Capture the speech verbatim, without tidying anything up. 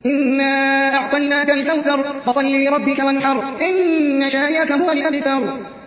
إنا أعطيناك الكوثر فصل لربك وانحر إن شانئك هو الأبتر.